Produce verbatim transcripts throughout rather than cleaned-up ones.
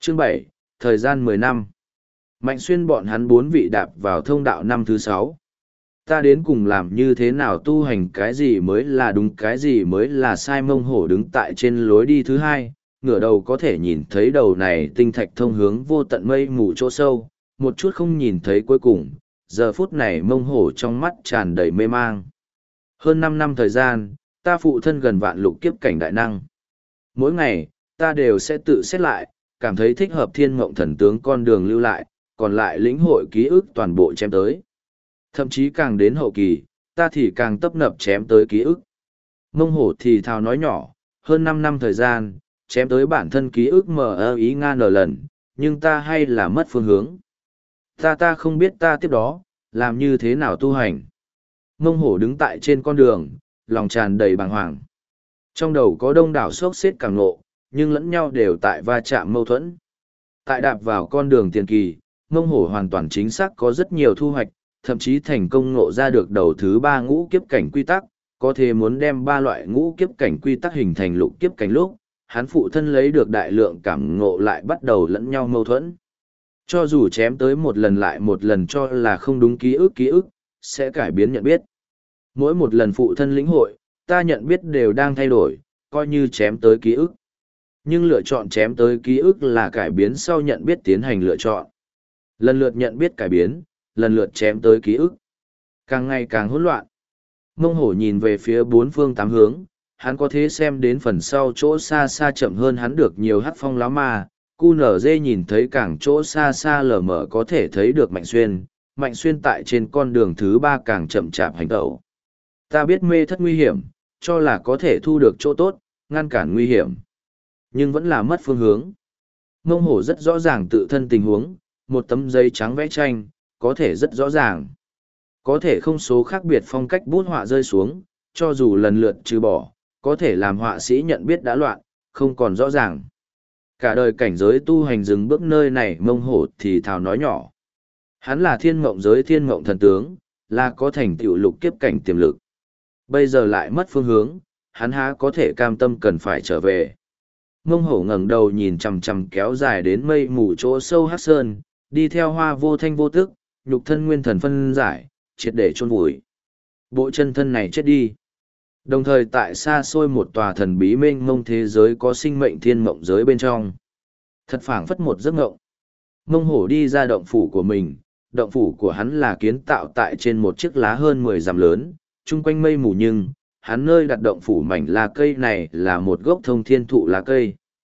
Chương bảy, thời gian mười năm. Mạnh Xuyên bọn hắn bốn vị đạp vào thông đạo năm thứ sáu. Ta đến cùng làm như thế nào tu hành, cái gì mới là đúng, cái gì mới là sai. Mông Hổ đứng tại trên lối đi thứ hai, ngửa đầu có thể nhìn thấy đầu này tinh thạch thông hướng vô tận mây mù chỗ sâu, một chút không nhìn thấy cuối cùng. Giờ phút này Mông Hổ trong mắt tràn đầy mê mang. Hơn năm năm thời gian, ta phụ thân gần vạn lục kiếp cảnh đại năng. Mỗi ngày, ta đều sẽ tự xét lại, cảm thấy thích hợp thiên mộng thần tướng con đường lưu lại, còn lại lĩnh hội ký ức toàn bộ chém tới. Thậm chí càng đến hậu kỳ, ta thì càng tấp nập chém tới ký ức. Mông Hổ thì thào nói nhỏ, hơn năm năm thời gian, chém tới bản thân ký ức mờ ơ ý ngan nở lần, nhưng ta hay là mất phương hướng. Ta ta không biết ta tiếp đó, làm như thế nào tu hành. Mông Hổ đứng tại trên con đường, lòng tràn đầy bàng hoàng. Trong đầu có đông đảo sốc xếp càng ngộ, nhưng lẫn nhau đều tại va chạm mâu thuẫn. Tại đạp vào con đường tiền kỳ, Mông Hổ hoàn toàn chính xác có rất nhiều thu hoạch, thậm chí thành công ngộ ra được đầu thứ ba ngũ kiếp cảnh quy tắc, có thể muốn đem ba loại ngũ kiếp cảnh quy tắc hình thành lục kiếp cảnh lúc, hắn phụ thân lấy được đại lượng cảm ngộ lại bắt đầu lẫn nhau mâu thuẫn. Cho dù chém tới một lần lại một lần cho là không đúng ký ức ký ức, sẽ cải biến nhận biết. Mỗi một lần phụ thân lĩnh hội, ta nhận biết đều đang thay đổi, coi như chém tới ký ức. Nhưng lựa chọn chém tới ký ức là cải biến sau nhận biết tiến hành lựa chọn. Lần lượt nhận biết cải biến, lần lượt chém tới ký ức. Càng ngày càng hỗn loạn. Mông Hổ nhìn về phía bốn phương tám hướng, hắn có thể xem đến phần sau chỗ xa xa chậm hơn hắn được nhiều hắc phong láo ma. Cu nở dê nhìn thấy càng chỗ xa xa lờ mờ có thể thấy được Mạnh Xuyên. Mạnh Xuyên tại trên con đường thứ ba càng chậm chạp hành tẩu. Ta biết mê thất nguy hiểm, cho là có thể thu được chỗ tốt, ngăn cản nguy hiểm. Nhưng vẫn là mất phương hướng. Mông Hổ rất rõ ràng tự thân tình huống, một tấm giấy trắng vẽ tranh, có thể rất rõ ràng. Có thể không số khác biệt phong cách bút họa rơi xuống, cho dù lần lượt trừ bỏ, có thể làm họa sĩ nhận biết đã loạn, không còn rõ ràng. Cả đời cảnh giới tu hành dừng bước nơi này. Mông Hổ thì thào nói nhỏ. Hắn là thiên mộng giới thiên mộng thần tướng, là có thành tựu lục kiếp cảnh tiềm lực. Bây giờ lại mất phương hướng, hắn há có thể cam tâm cần phải trở về. Mông Hổ ngẩng đầu nhìn chằm chằm kéo dài đến mây mù chỗ sâu hắc sơn, đi theo hoa vô thanh vô tức, nhục thân nguyên thần phân giải, triệt để chôn vùi. Bộ chân thân này chết đi. Đồng thời tại xa xôi một tòa thần bí mênh mông thế giới có sinh mệnh thiên mộng giới bên trong. Thật phảng phất một giấc mộng. Mông Hổ đi ra động phủ của mình, động phủ của hắn là kiến tạo tại trên một chiếc lá hơn mười dặm lớn, chung quanh mây mù, nhưng hắn nơi đặt động phủ mảnh lá cây này là một gốc thông thiên thụ lá cây.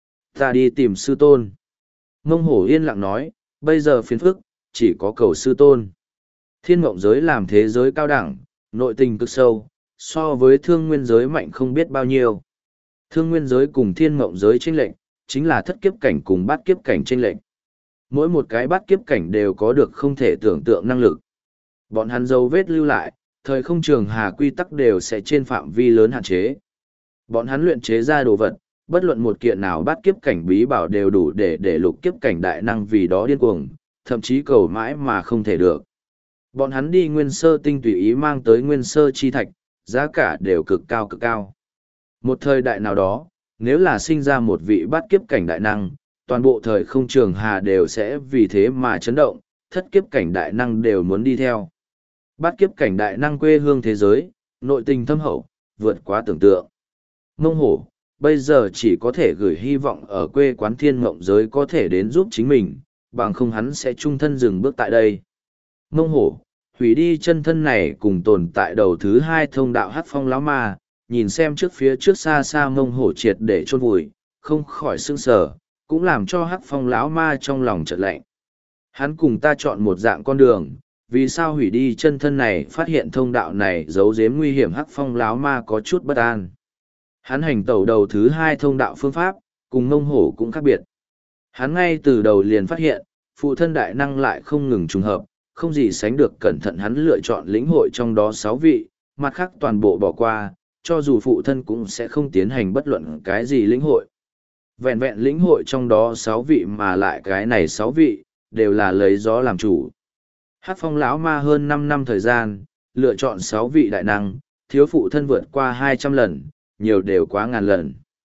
Ta đi tìm sư tôn. Mông Hổ yên lặng nói, bây giờ phiền phức, chỉ có cầu sư tôn. Thiên mộng giới làm thế giới cao đẳng, nội tình cực sâu, so với thương nguyên giới mạnh không biết bao nhiêu. Thương nguyên giới cùng thiên mộng giới chênh lệnh, chính là thất kiếp cảnh cùng bát kiếp cảnh chênh lệnh. Mỗi một cái bát kiếp cảnh đều có được không thể tưởng tượng năng lực. Bọn hắn dấu vết lưu lại, thời không trường hà quy tắc đều sẽ trên phạm vi lớn hạn chế. Bọn hắn luyện chế ra đồ vật, bất luận một kiện nào bát kiếp cảnh bí bảo đều đủ để để lục kiếp cảnh đại năng vì đó điên cuồng, thậm chí cầu mãi mà không thể được. Bọn hắn đi nguyên sơ tinh tùy ý mang tới nguyên sơ chi thạch, giá cả đều cực cao cực cao. Một thời đại nào đó, nếu là sinh ra một vị bát kiếp cảnh đại năng, toàn bộ thời không trường hà đều sẽ vì thế mà chấn động, thất kiếp cảnh đại năng đều muốn đi theo. Bát kiếp cảnh đại năng quê hương thế giới, nội tình thâm hậu, vượt quá tưởng tượng. Mông Hổ, bây giờ chỉ có thể gửi hy vọng ở quê quán thiên mộng giới có thể đến giúp chính mình, bằng không hắn sẽ chung thân dừng bước tại đây. Mông Hổ, hủy đi chân thân này cùng tồn tại đầu thứ hai thông đạo hắc phong lão ma, nhìn xem trước phía trước xa xa Mông Hổ triệt để chôn vùi, không khỏi sững sờ, cũng làm cho hắc phong lão ma trong lòng chợt lạnh. Hắn cùng ta chọn một dạng con đường, vì sao hủy đi chân thân này, phát hiện thông đạo này giấu giếm nguy hiểm, hắc phong lão ma có chút bất an. Hắn hành tẩu đầu thứ hai thông đạo phương pháp, cùng Mông Hổ cũng khác biệt. Hắn ngay từ đầu liền phát hiện, phụ thân đại năng lại không ngừng trùng hợp, không gì sánh được cẩn thận. Hắn lựa chọn lĩnh hội trong đó sáu vị, mặt khác toàn bộ bỏ qua, cho dù phụ thân cũng sẽ không tiến hành bất luận cái gì lĩnh hội. Vẹn vẹn lĩnh hội trong đó sáu vị mà lại cái này sáu vị, đều là lấy gió làm chủ. Hắc phong lão ma hơn năm năm thời gian, lựa chọn sáu vị đại năng, thiếu phụ thân vượt qua hai trăm lần, nhiều đều quá ngàn lần.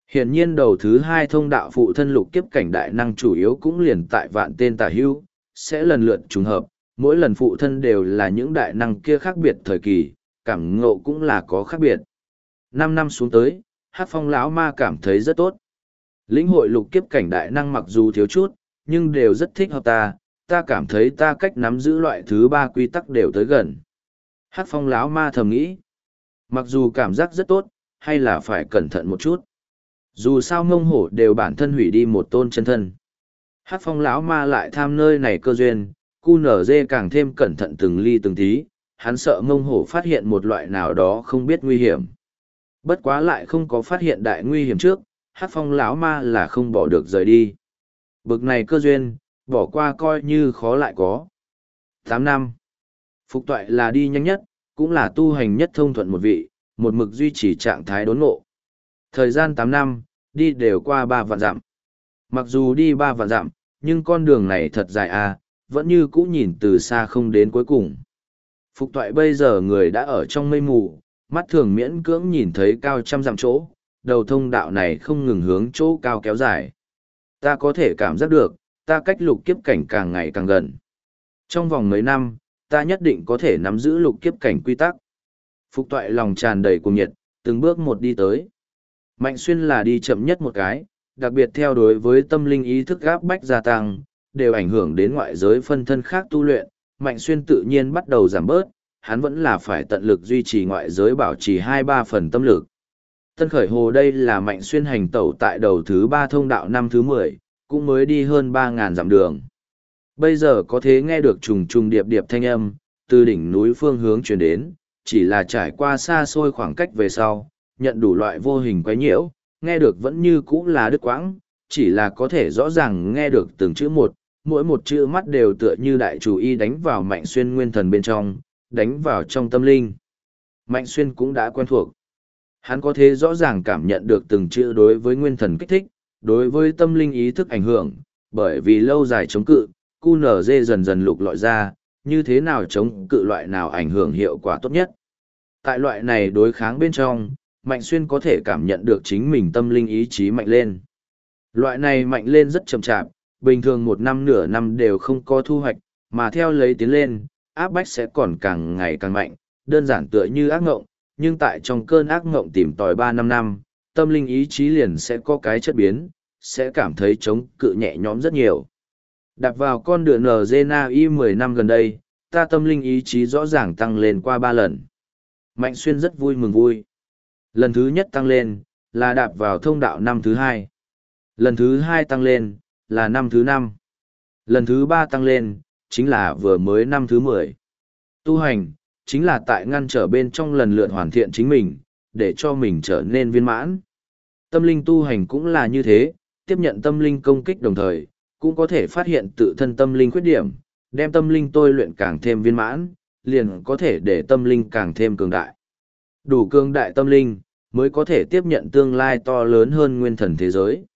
Hiển nhiên đầu thứ hai thông đạo phụ thân lục kiếp cảnh đại năng chủ yếu cũng liền tại vạn tên tả hưu, sẽ lần lượt trùng hợp, mỗi lần phụ thân đều là những đại năng kia khác biệt thời kỳ, cảm ngộ cũng là có khác biệt. Năm năm xuống tới, Hắc Phong lão ma cảm thấy rất tốt. Lĩnh hội lục kiếp cảnh đại năng mặc dù thiếu chút, nhưng đều rất thích hợp ta, ta cảm thấy ta cách nắm giữ loại thứ ba quy tắc đều tới gần. Hắc Phong lão ma thầm nghĩ, mặc dù cảm giác rất tốt, hay là phải cẩn thận một chút. Dù sao ngông hổ đều bản thân hủy đi một tôn chân thân. Hắc Phong lão ma lại tham nơi này cơ duyên, cu nở dê càng thêm cẩn thận từng ly từng tí, hắn sợ ngông hổ phát hiện một loại nào đó không biết nguy hiểm. Bất quá lại không có phát hiện đại nguy hiểm trước, Hắc Phong lão ma là không bỏ được rời đi. Bực này cơ duyên, bỏ qua coi như khó lại có. Tám năm. Phục toại là đi nhanh nhất, cũng là tu hành nhất thông thuận một vị, một mực duy trì trạng thái đốn ngộ. Thời gian tám năm, đi đều qua ba vạn dặm. Mặc dù đi ba vạn dặm, nhưng con đường này thật dài à, vẫn như cũ nhìn từ xa không đến cuối cùng. Phục toại bây giờ người đã ở trong mây mù, mắt thường miễn cưỡng nhìn thấy cao trăm dặm chỗ, đầu thông đạo này không ngừng hướng chỗ cao kéo dài. Ta có thể cảm giác được, ta cách lục kiếp cảnh càng ngày càng gần. Trong vòng mấy năm, ta nhất định có thể nắm giữ lục kiếp cảnh quy tắc. Phục toại lòng tràn đầy cuồng nhiệt, từng bước một đi tới. Mạnh xuyên là đi chậm nhất một cái, đặc biệt theo đối với tâm linh ý thức gáp bách gia tăng, đều ảnh hưởng đến ngoại giới phân thân khác tu luyện. Mạnh xuyên tự nhiên bắt đầu giảm bớt, hắn vẫn là phải tận lực duy trì ngoại giới bảo trì hai ba phần tâm lực. Tân khởi hồ đây là Mạnh xuyên hành tẩu tại đầu thứ ba thông đạo năm thứ mười, cũng mới đi hơn ba ngàn dặm đường. Bây giờ có thể nghe được trùng trùng điệp điệp thanh âm, từ đỉnh núi phương hướng truyền đến, chỉ là trải qua xa xôi khoảng cách về sau, nhận đủ loại vô hình quấy nhiễu, nghe được vẫn như cũ là đứt quãng, chỉ là có thể rõ ràng nghe được từng chữ một, mỗi một chữ mắt đều tựa như đại chủ y đánh vào Mạnh xuyên nguyên thần bên trong, đánh vào trong tâm linh. Mạnh xuyên cũng đã quen thuộc. Hắn có thể rõ ràng cảm nhận được từng chữ đối với nguyên thần kích thích, đối với tâm linh ý thức ảnh hưởng, bởi vì lâu dài chống cự, cu nở dê dần dần lục lọi ra, như thế nào chống cự loại nào ảnh hưởng hiệu quả tốt nhất. Tại loại này đối kháng bên trong, Mạnh xuyên có thể cảm nhận được chính mình tâm linh ý chí mạnh lên. Loại này mạnh lên rất chậm chạp, bình thường một năm nửa năm đều không có thu hoạch, mà theo lấy tiến lên, áp bách sẽ còn càng ngày càng mạnh, đơn giản tựa như ác ngộng, nhưng tại trong cơn ác ngộng tìm tòi ba năm năm, tâm linh ý chí liền sẽ có cái chất biến, sẽ cảm thấy chống cự nhẹ nhõm rất nhiều. Đạp vào con đường en giê en a i mười năm gần đây, ta tâm linh ý chí rõ ràng tăng lên qua ba lần. Mạnh xuyên rất vui mừng vui. Lần thứ nhất tăng lên, là đạp vào thông đạo năm thứ hai. Lần thứ hai tăng lên, là năm thứ năm. Lần thứ ba tăng lên, chính là vừa mới năm thứ mười. Tu hành, chính là tại ngăn trở bên trong lần lượt hoàn thiện chính mình, để cho mình trở nên viên mãn. Tâm linh tu hành cũng là như thế, tiếp nhận tâm linh công kích đồng thời, cũng có thể phát hiện tự thân tâm linh khuyết điểm, đem tâm linh tôi luyện càng thêm viên mãn, liền có thể để tâm linh càng thêm cường đại. Đủ cường đại tâm linh, mới có thể tiếp nhận tương lai to lớn hơn nguyên thần thế giới.